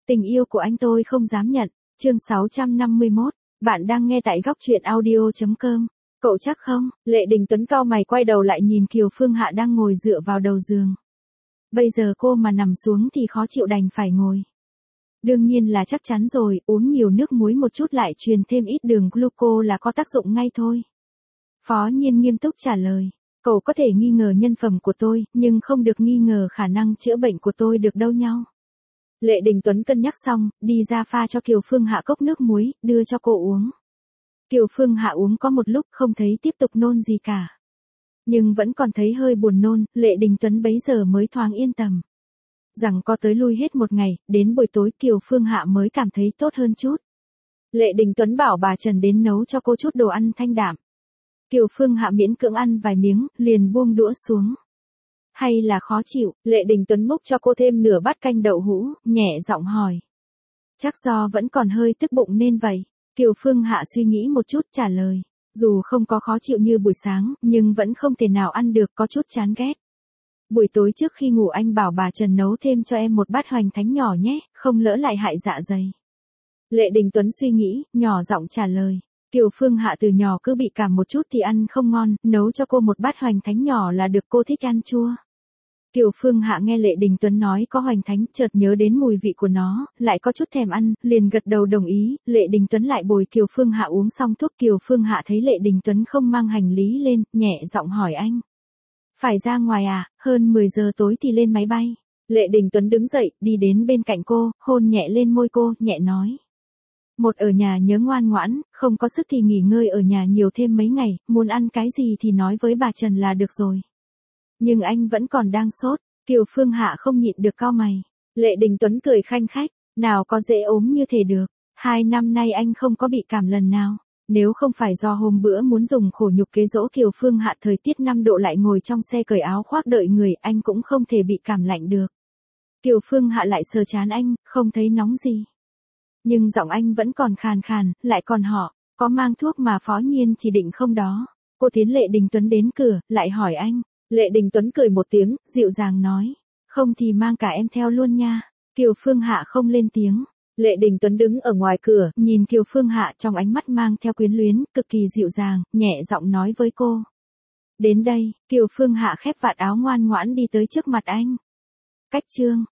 Tình yêu của anh tôi không dám nhận. Chương 651, bạn đang nghe tại góc truyện audio.com. Cậu chắc không? Lệ Đình Tuấn cau mày quay đầu lại nhìn Kiều Phương Hạ đang ngồi dựa vào đầu giường. Bây giờ cô mà nằm xuống thì khó chịu đành phải ngồi. Đương nhiên là chắc chắn rồi, uống nhiều nước muối một chút lại truyền thêm ít đường gluco là có tác dụng ngay thôi. Phó Nhiên nghiêm túc trả lời. Cậu có thể nghi ngờ nhân phẩm của tôi, nhưng không được nghi ngờ khả năng chữa bệnh của tôi được đâu nhau. Lệ Đình Tuấn cân nhắc xong, đi ra pha cho Kiều Phương Hạ cốc nước muối, đưa cho cô uống. Kiều Phương Hạ uống có một lúc không thấy tiếp tục nôn gì cả. Nhưng vẫn còn thấy hơi buồn nôn, Lệ Đình Tuấn bấy giờ mới thoáng yên tâm. Rằng có tới lui hết một ngày, đến buổi tối Kiều Phương Hạ mới cảm thấy tốt hơn chút. Lệ Đình Tuấn bảo bà Trần đến nấu cho cô chút đồ ăn thanh đạm. Kiều Phương Hạ miễn cưỡng ăn vài miếng, liền buông đũa xuống. Hay là khó chịu, Lệ Đình Tuấn múc cho cô thêm nửa bát canh đậu hũ, nhẹ giọng hỏi. Chắc do vẫn còn hơi tức bụng nên vậy. Kiều Phương Hạ suy nghĩ một chút trả lời. Dù không có khó chịu như buổi sáng, nhưng vẫn không thể nào ăn được, có chút chán ghét. Buổi tối trước khi ngủ anh bảo bà Trần nấu thêm cho em một bát hoành thánh nhỏ nhé, không lỡ lại hại dạ dày. Lệ Đình Tuấn suy nghĩ, nhỏ giọng trả lời. Kiều Phương Hạ từ nhỏ cứ bị cảm một chút thì ăn không ngon, nấu cho cô một bát hoành thánh nhỏ là được, cô thích ăn chua. Kiều Phương Hạ nghe Lệ Đình Tuấn nói có hoành thánh, chợt nhớ đến mùi vị của nó, lại có chút thèm ăn, liền gật đầu đồng ý. Lệ Đình Tuấn lại bồi Kiều Phương Hạ uống xong thuốc. Kiều Phương Hạ thấy Lệ Đình Tuấn không mang hành lý lên, nhẹ giọng hỏi anh. Phải ra ngoài à, hơn 10 giờ tối thì lên máy bay. Lệ Đình Tuấn đứng dậy, đi đến bên cạnh cô, hôn nhẹ lên môi cô, nhẹ nói. Một ở nhà nhớ ngoan ngoãn, không có sức thì nghỉ ngơi ở nhà nhiều thêm mấy ngày, muốn ăn cái gì thì nói với bà Trần là được rồi. Nhưng anh vẫn còn đang sốt. Kiều Phương Hạ không nhịn được cau mày. Lệ Đình Tuấn cười khanh khách. Nào có dễ ốm như thế được. 2 năm nay anh không có bị cảm lần nào. Nếu không phải do hôm bữa muốn dùng khổ nhục kế dỗ Kiều Phương Hạ, thời tiết 5 độ lại ngồi trong xe cởi áo khoác đợi người, anh cũng không thể bị cảm lạnh được. Kiều Phương Hạ lại sờ trán anh, không thấy nóng gì. Nhưng giọng anh vẫn còn khàn khàn, lại còn họ, có mang thuốc mà Phó Nhiên chỉ định không đó. Cô tiến Lệ Đình Tuấn đến cửa, lại hỏi anh. Lệ Đình Tuấn cười một tiếng, dịu dàng nói. Không thì mang cả em theo luôn nha. Kiều Phương Hạ không lên tiếng. Lệ Đình Tuấn đứng ở ngoài cửa, nhìn Kiều Phương Hạ trong ánh mắt mang theo quyến luyến, cực kỳ dịu dàng, nhẹ giọng nói với cô. Đến đây, Kiều Phương Hạ khép vạt áo ngoan ngoãn đi tới trước mặt anh. Cách chương.